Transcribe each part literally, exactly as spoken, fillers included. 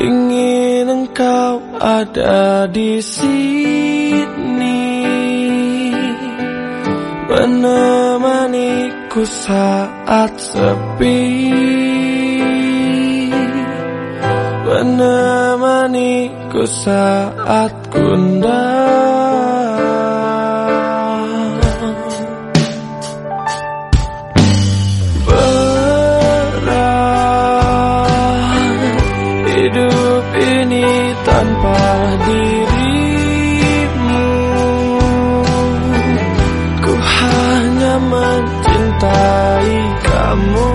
ingin engkau ada di sini, menemaniku saat sepi, menemaniku saat gundah. Hidup ini tanpa dirimu, ku hanya mencintai kamu,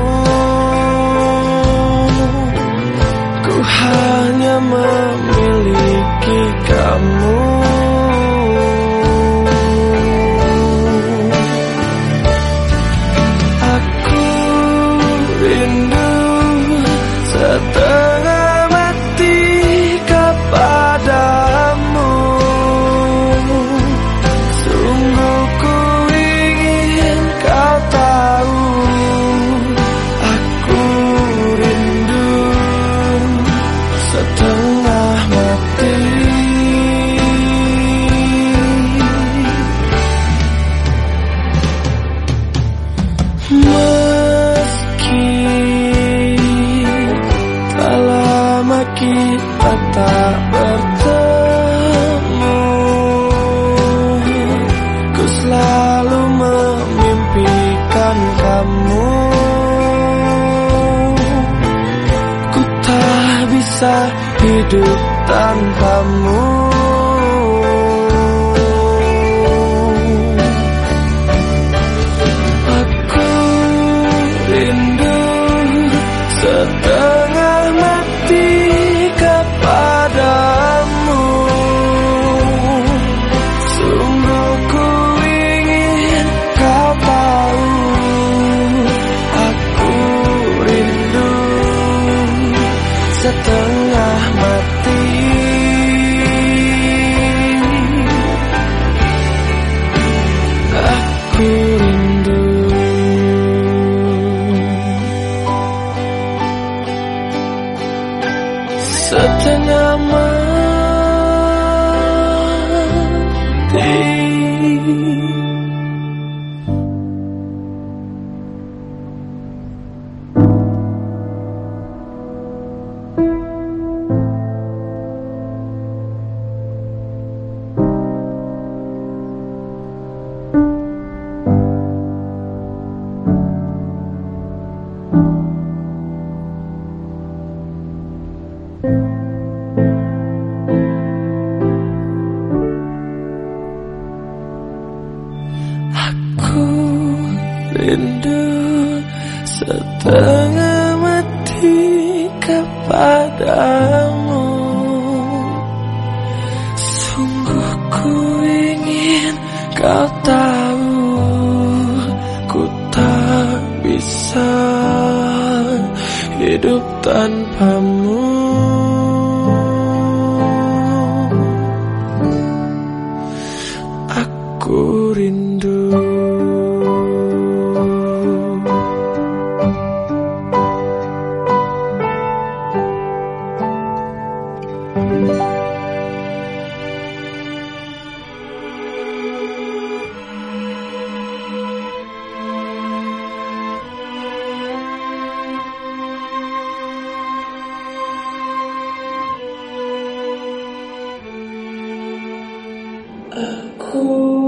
ku hanya memiliki kamu. Aku rindu setengah padamu, sungguh ku ingin kau tahu, aku rindu setengah mati. Meski tak lama kita tak bertemu, ku selalu memimpikan kamu, ku tak bisa hidup tanpamu. Aku rindu setengah mati kepadamu, sungguh ku ingin kau tahu, aku rindu setengah mati. Aku rindu setengah mati. Aku rindu setengah mati kepadamu, sungguh ku ingin kau tahu, ku tak bisa hidup tanpamu. Aku rindu. Aku